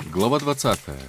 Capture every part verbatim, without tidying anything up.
Глава двадцатая.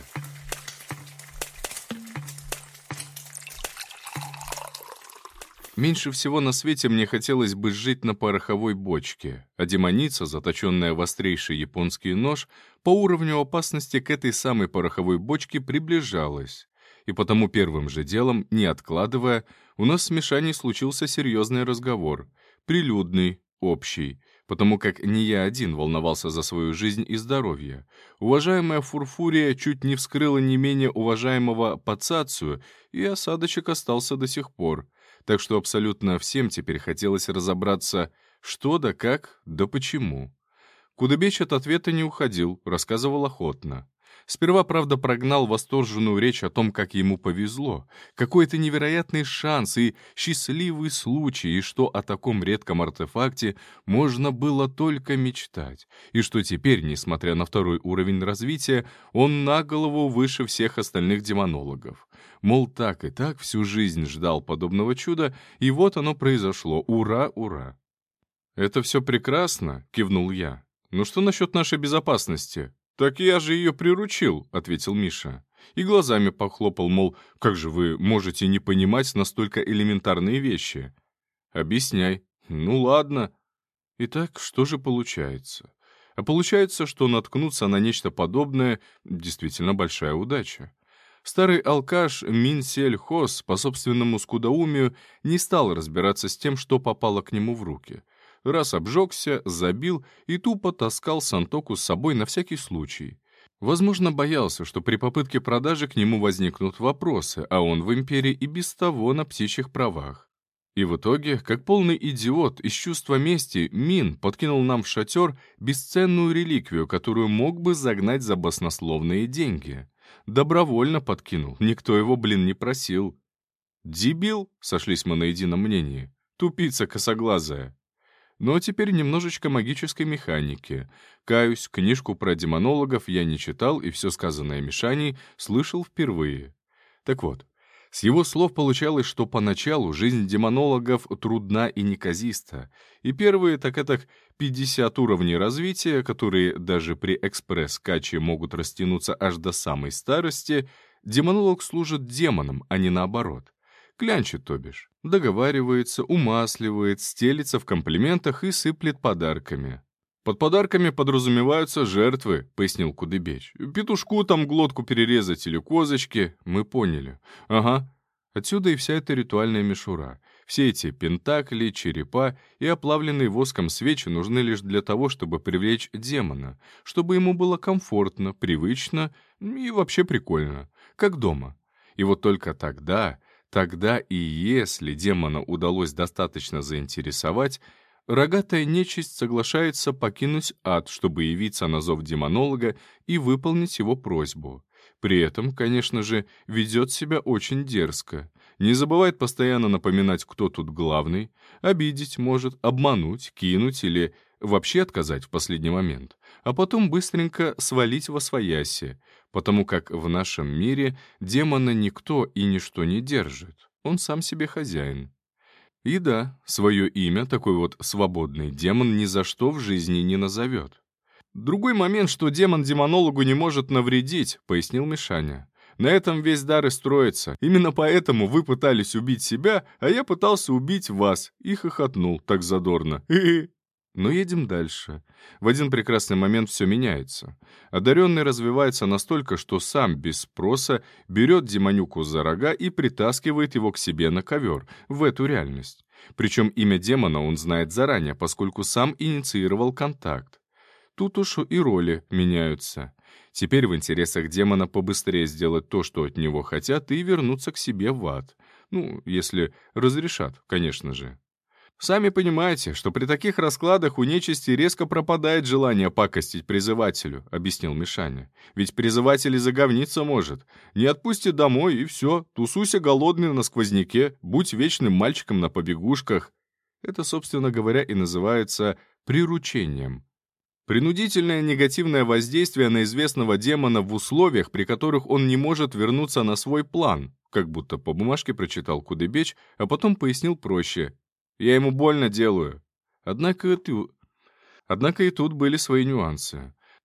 Меньше всего на свете мне хотелось бы жить на пороховой бочке, а демоница, заточенная в острейший японский нож, по уровню опасности к этой самой пороховой бочке приближалась. И потому первым же делом, не откладывая, у нас с Мишаней случился серьезный разговор, прилюдный, общий, потому как не я один волновался за свою жизнь и здоровье. Уважаемая Фурфурия чуть не вскрыла не менее уважаемого Пацацию, и осадочек остался до сих пор. Так что абсолютно всем теперь хотелось разобраться, что да как, да почему. Кудыбеч от ответа не уходил, рассказывал охотно. Сперва, правда, прогнал восторженную речь о том, как ему повезло, какой это невероятный шанс и счастливый случай, и что о таком редком артефакте можно было только мечтать, и что теперь, несмотря на второй уровень развития, он на голову выше всех остальных демонологов. Мол, так и так всю жизнь ждал подобного чуда, и вот оно произошло. Ура, ура! «Это все прекрасно», — кивнул я. «Но что насчет нашей безопасности?» «Так я же ее приручил», — ответил Миша. И глазами похлопал, мол, как же вы можете не понимать настолько элементарные вещи? «Объясняй». «Ну ладно». Итак, что же получается? А получается, что наткнуться на нечто подобное — действительно большая удача. Старый алкаш Минсель Хос по собственному скудоумию не стал разбираться с тем, что попало к нему в руки. Раз обжегся, забил и тупо таскал Сантоку с собой на всякий случай. Возможно, боялся, что при попытке продажи к нему возникнут вопросы, а он в империи и без того на птичьих правах. И в итоге, как полный идиот, из чувства мести, Мин подкинул нам в шатер бесценную реликвию, которую мог бы загнать за баснословные деньги. Добровольно подкинул, никто его, блин, не просил. «Дебил?» — сошлись мы на едином мнении. «Тупица косоглазая». Но теперь немножечко магической механики. Каюсь, книжку про демонологов я не читал, и все сказанное Мишаней слышал впервые. Так вот, с его слов получалось, что поначалу жизнь демонологов трудна и неказиста, и первые, так это пятьдесят уровней развития, которые даже при экспресс-каче могут растянуться аж до самой старости, демонолог служит демонам, а не наоборот. Клянчит, то бишь. Договаривается, умасливает, стелится в комплиментах и сыплет подарками. «Под подарками подразумеваются жертвы», — пояснил Кудыбеч. «Петушку там глотку перерезать или козочки». Мы поняли. Ага. Отсюда и вся эта ритуальная мишура. Все эти пентакли, черепа и оплавленные воском свечи нужны лишь для того, чтобы привлечь демона, чтобы ему было комфортно, привычно и вообще прикольно, как дома. И вот только тогда... Тогда и если демона удалось достаточно заинтересовать, рогатая нечисть соглашается покинуть ад, чтобы явиться на зов демонолога и выполнить его просьбу. При этом, конечно же, ведет себя очень дерзко. Не забывает постоянно напоминать, кто тут главный, обидеть может, обмануть, кинуть или вообще отказать в последний момент, а потом быстренько свалить восвояси, потому как в нашем мире демона никто и ничто не держит, он сам себе хозяин. И да, свое имя такой вот свободный демон ни за что в жизни не назовет. «Другой момент, что демон демонологу не может навредить», — пояснил Мишаня. «На этом весь дар и строится. Именно поэтому вы пытались убить себя, а я пытался убить вас», — и хохотнул так задорно. «Хе-хе». Но едем дальше. В один прекрасный момент все меняется. Одаренный развивается настолько, что сам без спроса берет демонюку за рога и притаскивает его к себе на ковер, в эту реальность. Причем имя демона он знает заранее, поскольку сам инициировал контакт. Тут уж и роли меняются. Теперь в интересах демона побыстрее сделать то, что от него хотят, и вернуться к себе в ад. Ну, если разрешат, конечно же. Сами понимаете, что при таких раскладах у нечисти резко пропадает желание пакостить призывателю, объяснил Мишаня. Ведь призыватель и заговниться может. Не отпусти домой, и все. Тусуйся голодный на сквозняке, будь вечным мальчиком на побегушках. Это, собственно говоря, и называется приручением. Принудительное негативное воздействие на известного демона в условиях, при которых он не может вернуться на свой план, как будто по бумажке прочитал Кудыбеч, а потом пояснил проще. Я ему больно делаю. Однако, ты... Однако и тут были свои нюансы.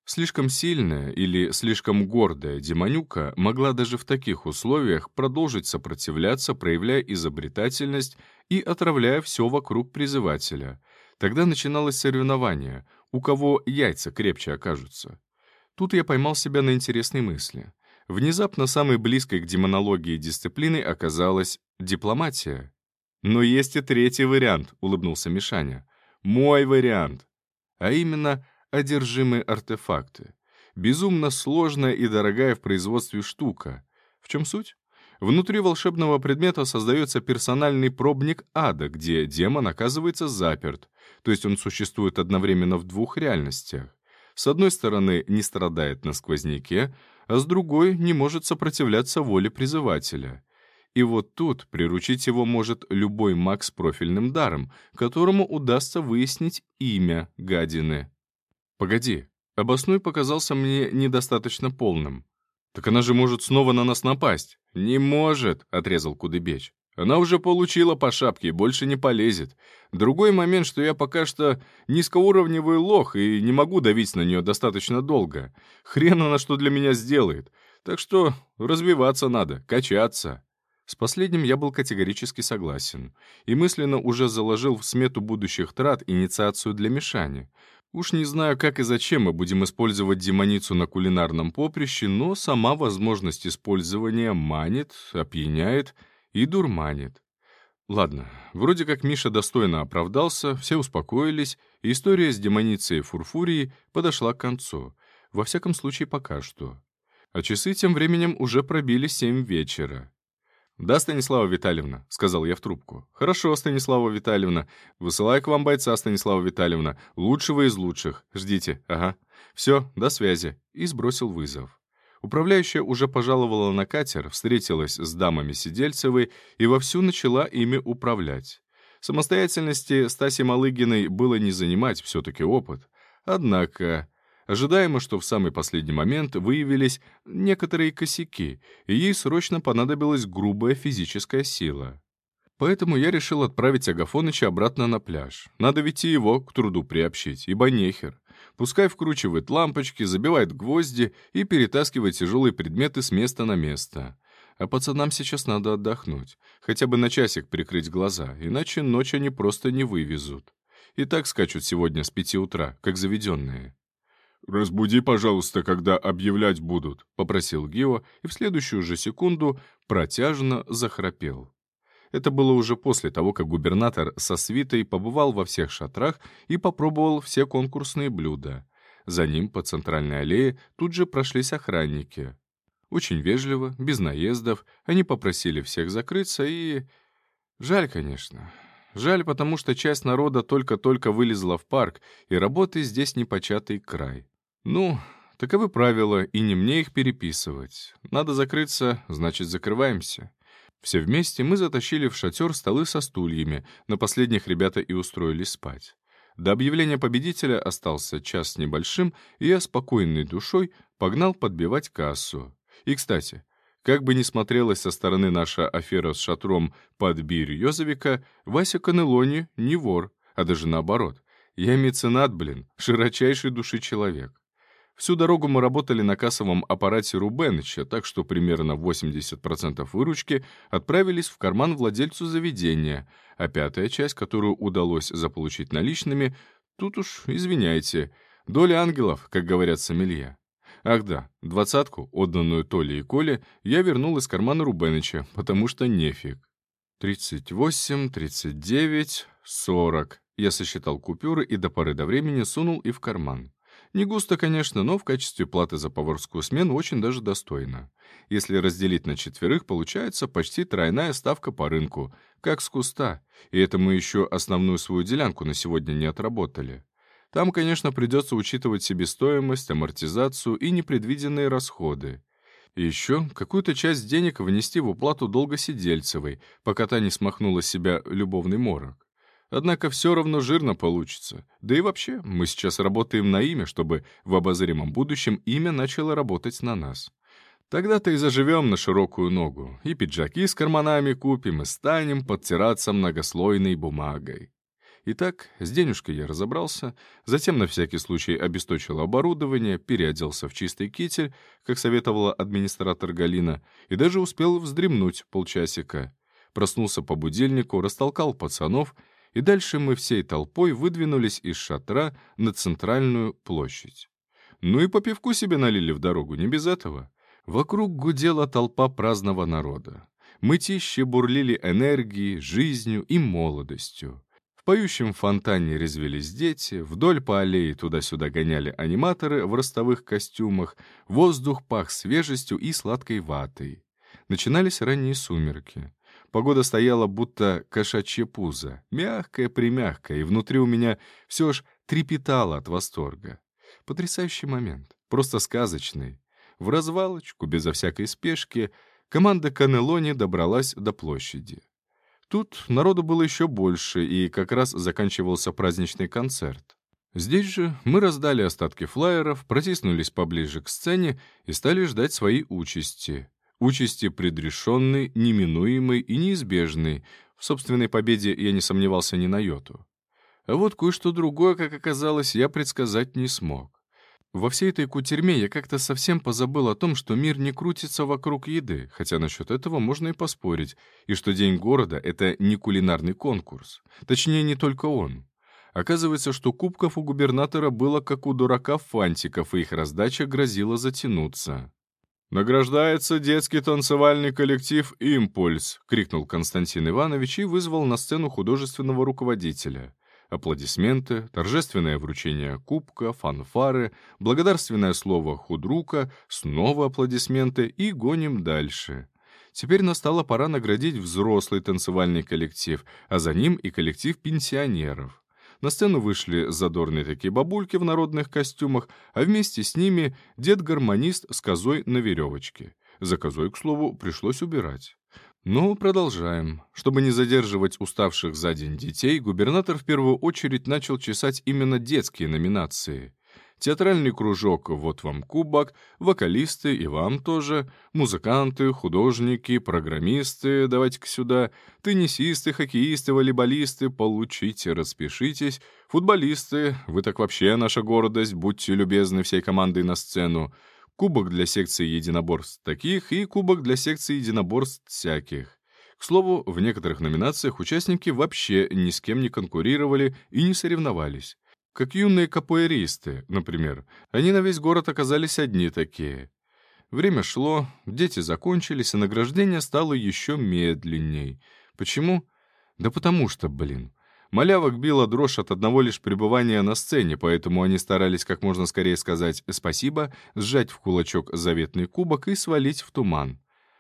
Слишком сильная или слишком гордая демонюка могла даже в таких условиях продолжить сопротивляться, проявляя изобретательность и отравляя все вокруг призывателя. Тогда начиналось соревнование, у кого яйца крепче окажутся. Тут я поймал себя на интересной мысли. Внезапно самой близкой к демонологии дисциплиной оказалась дипломатия. «Но есть и третий вариант», — улыбнулся Мишаня. «Мой вариант». А именно одержимые артефакты. Безумно сложная и дорогая в производстве штука. В чем суть? Внутри волшебного предмета создается персональный пробник ада, где демон оказывается заперт, то есть он существует одновременно в двух реальностях. С одной стороны, не страдает на сквозняке, а с другой не может сопротивляться воле призывателя. И вот тут приручить его может любой маг с профильным даром, которому удастся выяснить имя гадины. «Погоди, обоснуй показался мне недостаточно полным. Так она же может снова на нас напасть». «Не может», — отрезал Кудыбеч. «Она уже получила по шапке и больше не полезет. Другой момент, что я пока что низкоуровневый лох и не могу давить на нее достаточно долго. Хрен она что для меня сделает. Так что развиваться надо, качаться». С последним я был категорически согласен и мысленно уже заложил в смету будущих трат инициацию для Мишани. Уж не знаю, как и зачем мы будем использовать демоницу на кулинарном поприще, но сама возможность использования манит, опьяняет и дурманит. Ладно, вроде как Миша достойно оправдался, все успокоились, и история с демоницей Фурфурией подошла к концу. Во всяком случае, пока что. А часы тем временем уже пробили семь вечера. «Да, Станислава Витальевна», — сказал я в трубку. «Хорошо, Станислава Витальевна. Высылаю к вам бойца, Станислава Витальевна. Лучшего из лучших. Ждите. Ага. Все, до связи». И сбросил вызов. Управляющая уже пожаловала на катер, встретилась с дамами Сидельцевой и вовсю начала ими управлять. Самостоятельности Стаси Малыгиной было не занимать, все-таки опыт. Однако... Ожидаемо, что в самый последний момент выявились некоторые косяки, и ей срочно понадобилась грубая физическая сила. Поэтому я решил отправить Агафоныча обратно на пляж. Надо ведь и его к труду приобщить, ибо нехер. Пускай вкручивает лампочки, забивает гвозди и перетаскивает тяжелые предметы с места на место. А пацанам сейчас надо отдохнуть, хотя бы на часик прикрыть глаза, иначе ночь они просто не вывезут. И так скачут сегодня с пяти утра, как заведенные. «Разбуди, пожалуйста, когда объявлять будут», — попросил Гио, и в следующую же секунду протяжно захрапел. Это было уже после того, как губернатор со свитой побывал во всех шатрах и попробовал все конкурсные блюда. За ним по центральной аллее тут же прошлись охранники. Очень вежливо, без наездов, они попросили всех закрыться и... Жаль, конечно. Жаль, потому что часть народа только-только вылезла в парк, и работы здесь непочатый край. Ну, таковы правила, и не мне их переписывать. Надо закрыться, значит, закрываемся. Все вместе мы затащили в шатер столы со стульями, на последних ребята и устроились спать. До объявления победителя остался час с небольшим, и я спокойной душой погнал подбивать кассу. И, кстати, как бы ни смотрелась со стороны наша афера с шатром под Бирь-Йозовика, Вася Канелони не вор, а даже наоборот. Я меценат, блин, широчайшей души человек. Всю дорогу мы работали на кассовом аппарате Рубеныча, так что примерно восемьдесят процентов выручки отправились в карман владельцу заведения, а пятая часть, которую удалось заполучить наличными, тут уж, извиняйте, доля ангелов, как говорят сомелье. Ах да, двадцатку, отданную Толе и Коле, я вернул из кармана Рубеныча, потому что нефиг. тридцать восемь, тридцать девять, сорок. Я сосчитал купюры и до поры до времени сунул и в карман. Не густо, конечно, но в качестве платы за поварскую смену очень даже достойно. Если разделить на четверых, получается почти тройная ставка по рынку, как с куста. И это мы еще основную свою делянку на сегодня не отработали. Там, конечно, придется учитывать себестоимость, амортизацию и непредвиденные расходы. И еще какую-то часть денег внести в уплату долга Сидельцевой, пока та не смахнула с себя любовный морок. Однако все равно жирно получится. Да и вообще, мы сейчас работаем на имя, чтобы в обозримом будущем имя начало работать на нас. Тогда-то и заживем на широкую ногу, и пиджаки с карманами купим, и станем подтираться многослойной бумагой. Итак, с денежкой я разобрался, затем на всякий случай обесточил оборудование, переоделся в чистый китель, как советовала администратор Галина, и даже успел вздремнуть полчасика. Проснулся по будильнику, растолкал пацанов, и дальше мы всей толпой выдвинулись из шатра на центральную площадь. Ну и по пивку себе налили в дорогу, не без этого. Вокруг гудела толпа праздного народа. Мытищи бурлили энергией, жизнью и молодостью. В поющем фонтане резвились дети, вдоль по аллее туда-сюда гоняли аниматоры в ростовых костюмах, воздух пах свежестью и сладкой ватой. Начинались ранние сумерки. Погода стояла будто кошачье пузо, мягкая-примягкая, и внутри у меня все ж трепетало от восторга. Потрясающий момент, просто сказочный. В развалочку, безо всякой спешки, команда Каннелони добралась до площади. Тут народу было еще больше, и как раз заканчивался праздничный концерт. Здесь же мы раздали остатки флаеров, протиснулись поближе к сцене и стали ждать своей участи. Участи предрешенной, неминуемой и неизбежной. В собственной победе я не сомневался ни на йоту. А вот кое-что другое, как оказалось, я предсказать не смог. Во всей этой кутерьме я как-то совсем позабыл о том, что мир не крутится вокруг еды, хотя насчет этого можно и поспорить, и что День города — это не кулинарный конкурс. Точнее, не только он. Оказывается, что кубков у губернатора было как у дурака фантиков, и их раздача грозила затянуться. «Награждается детский танцевальный коллектив «Импульс», — крикнул Константин Иванович и вызвал на сцену художественного руководителя. Аплодисменты, торжественное вручение кубка, фанфары, благодарственное слово худрука, снова аплодисменты и гоним дальше. Теперь настала пора наградить взрослый танцевальный коллектив, а за ним и коллектив пенсионеров. На сцену вышли задорные такие бабульки в народных костюмах, а вместе с ними дед-гармонист с козой на веревочке. За козой, к слову, пришлось убирать. Ну, продолжаем. Чтобы не задерживать уставших за день детей, губернатор в первую очередь начал чесать именно детские номинации. Театральный кружок «Вот вам кубок», вокалисты и вам тоже, музыканты, художники, программисты, давайте-ка сюда, теннисисты, хоккеисты, волейболисты, получите, распишитесь, футболисты, вы так вообще наша гордость, будьте любезны всей командой на сцену, кубок для секции единоборств таких и кубок для секции единоборств всяких. К слову, в некоторых номинациях участники вообще ни с кем не конкурировали и не соревновались. Как юные капуэристы, например. Они на весь город оказались одни такие. Время шло, дети закончились, и награждение стало еще медленней. Почему? Да потому что, блин, малявок била дрожь от одного лишь пребывания на сцене, поэтому они старались как можно скорее сказать «спасибо», сжать в кулачок заветный кубок и свалить в туман.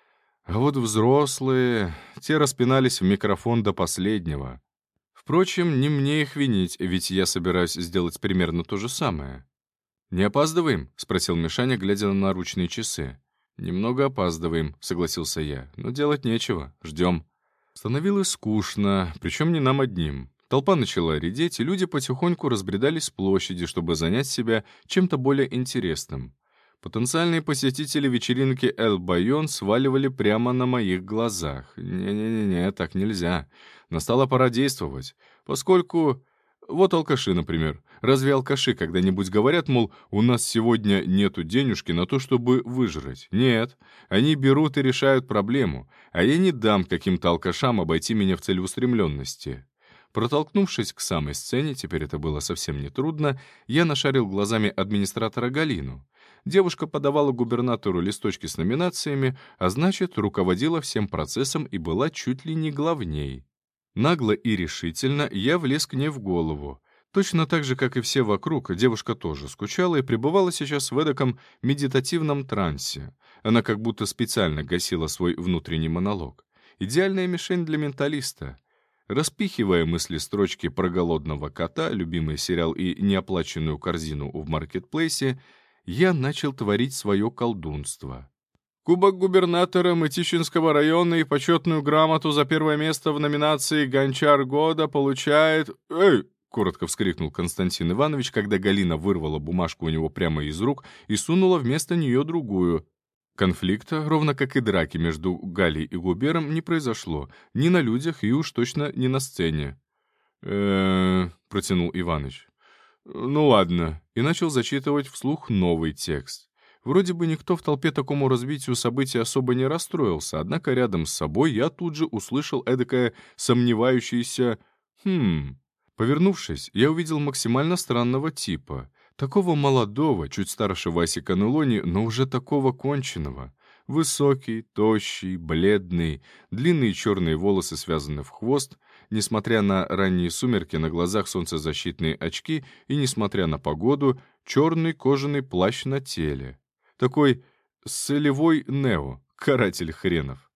А вот взрослые, те распинались в микрофон до последнего. Впрочем, не мне их винить, ведь я собираюсь сделать примерно то же самое. «Не опаздываем?» — спросил Мишаня, глядя на наручные часы. «Немного опаздываем», — согласился я, — «но делать нечего, ждем». Становилось скучно, причем не нам одним. Толпа начала редеть, и люди потихоньку разбредались с площади, чтобы занять себя чем-то более интересным. Потенциальные посетители вечеринки «Эл Байон» сваливали прямо на моих глазах. Не-не-не, так нельзя. Настала пора действовать, поскольку... Вот алкаши, например. Разве алкаши когда-нибудь говорят, мол, у нас сегодня нету денежки на то, чтобы выжрать? Нет. Они берут и решают проблему, а я не дам каким-то алкашам обойти меня в целеустремленности. Протолкнувшись к самой сцене, теперь это было совсем нетрудно, я нашарил глазами администратора Галину. Девушка подавала губернатору листочки с номинациями, а значит, руководила всем процессом и была чуть ли не главней. Нагло и решительно я влез к ней в голову. Точно так же, как и все вокруг, девушка тоже скучала и пребывала сейчас в эдаком медитативном трансе. Она как будто специально гасила свой внутренний монолог. Идеальная мишень для менталиста. Распихивая мысли строчки про голодного кота, любимый сериал и неоплаченную корзину в маркетплейсе, я начал творить свое колдунство. Кубок губернатора Мытищинского района и почетную грамоту за первое место в номинации «Гончар года» получает... «Эй!» — коротко вскрикнул Константин Иванович, когда Галина вырвала бумажку у него прямо из рук и сунула вместо нее другую. Конфликта, ровно как и драки между Галей и Губером, не произошло ни на людях и уж точно не на сцене. э протянул Иваныч. «Ну ладно», и начал зачитывать вслух новый текст. Вроде бы никто в толпе такому развитию событий особо не расстроился, однако рядом с собой я тут же услышал эдакое сомневающееся «хм». Повернувшись, я увидел максимально странного типа. Такого молодого, чуть старше Васи Канелони, но уже такого конченого. Высокий, тощий, бледный, длинные черные волосы связаны в хвост, несмотря на ранние сумерки, на глазах солнцезащитные очки и, несмотря на погоду, черный кожаный плащ на теле. Такой солевой Нео, каратель хренов.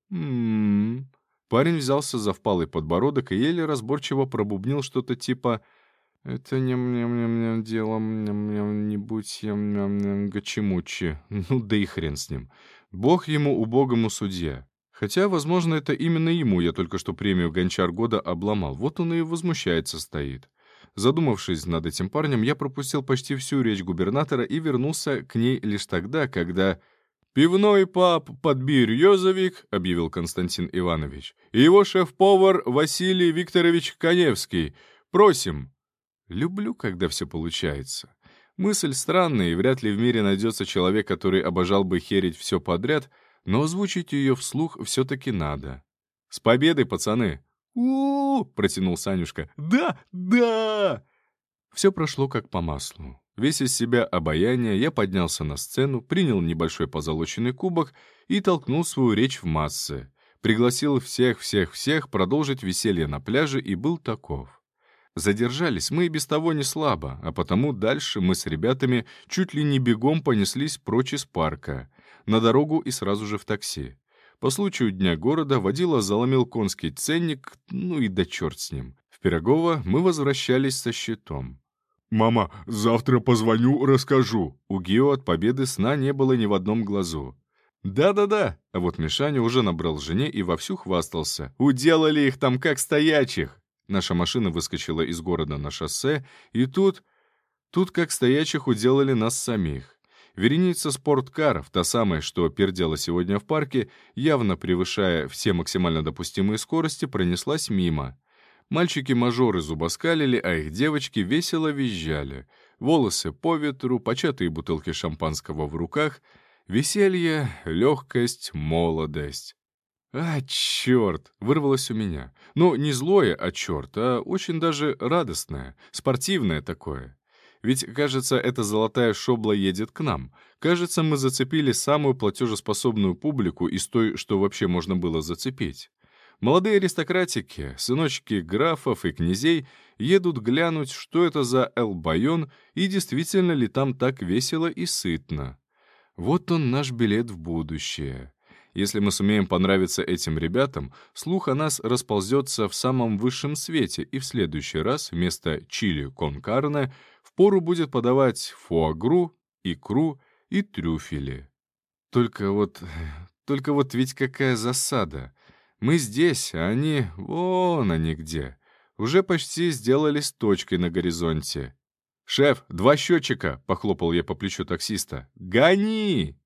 М-м-м. Парень взялся за впалый подбородок и еле разборчиво пробубнил что-то типа «Это ням-ням-ням дело, ням-ням, не будь ням-ням гачимучи». Ну да и хрен с ним. Бог ему убогому судья. Хотя, возможно, это именно ему я только что премию «Гончар года» обломал. Вот он и возмущается стоит. Задумавшись над этим парнем, я пропустил почти всю речь губернатора и вернулся к ней лишь тогда, когда... «Пивной паб «Подбирьёзовик», — объявил Константин Иванович, «и его шеф-повар Василий Викторович Каневский. Просим». Люблю, когда все получается. Мысль странная, и вряд ли в мире найдется человек, который обожал бы херить все подряд, но озвучить ее вслух все-таки надо. «С победой, пацаны!» «У-у-у!» — протянул Санюшка. «Да, да!» Все прошло как по маслу. Весь из себя обаяние, я поднялся на сцену, принял небольшой позолоченный кубок и толкнул свою речь в массы. Пригласил всех-всех-всех продолжить веселье на пляже и был таков. Задержались мы и без того не слабо, а потому дальше мы с ребятами чуть ли не бегом понеслись прочь из парка, на дорогу и сразу же в такси. По случаю Дня города водила заломил конский ценник, ну и да черт с ним. В Пирогово мы возвращались со щитом. «Мама, завтра позвоню, расскажу». У Гио от победы сна не было ни в одном глазу. «Да-да-да», а вот Мишаня уже набрал жене и вовсю хвастался. «Уделали их там как стоячих». Наша машина выскочила из города на шоссе, и тут... Тут как стоячих уделали нас самих. Вереница спорткаров, та самая, что пердела сегодня в парке, явно превышая все максимально допустимые скорости, пронеслась мимо. Мальчики-мажоры зубоскалили, а их девочки весело визжали. Волосы по ветру, початые бутылки шампанского в руках. Веселье, легкость, молодость. «А, черт!» — вырвалось у меня. Ну, не злое, а черт, а очень даже радостное, спортивное такое. Ведь, кажется, эта золотая шобла едет к нам. Кажется, мы зацепили самую платежеспособную публику из той, что вообще можно было зацепить. Молодые аристократики, сыночки графов и князей едут глянуть, что это за Эл-Байон и действительно ли там так весело и сытно. Вот он наш билет в будущее. Если мы сумеем понравиться этим ребятам, слух о нас расползется в самом высшем свете, и в следующий раз вместо чили кон карне впору будет подавать фуагру, икру и трюфели. Только вот... Только вот ведь какая засада. Мы здесь, а они... Вон они где. Уже почти сделались точкой на горизонте. «Шеф, два счетчика!» — похлопал я по плечу таксиста. «Гони!»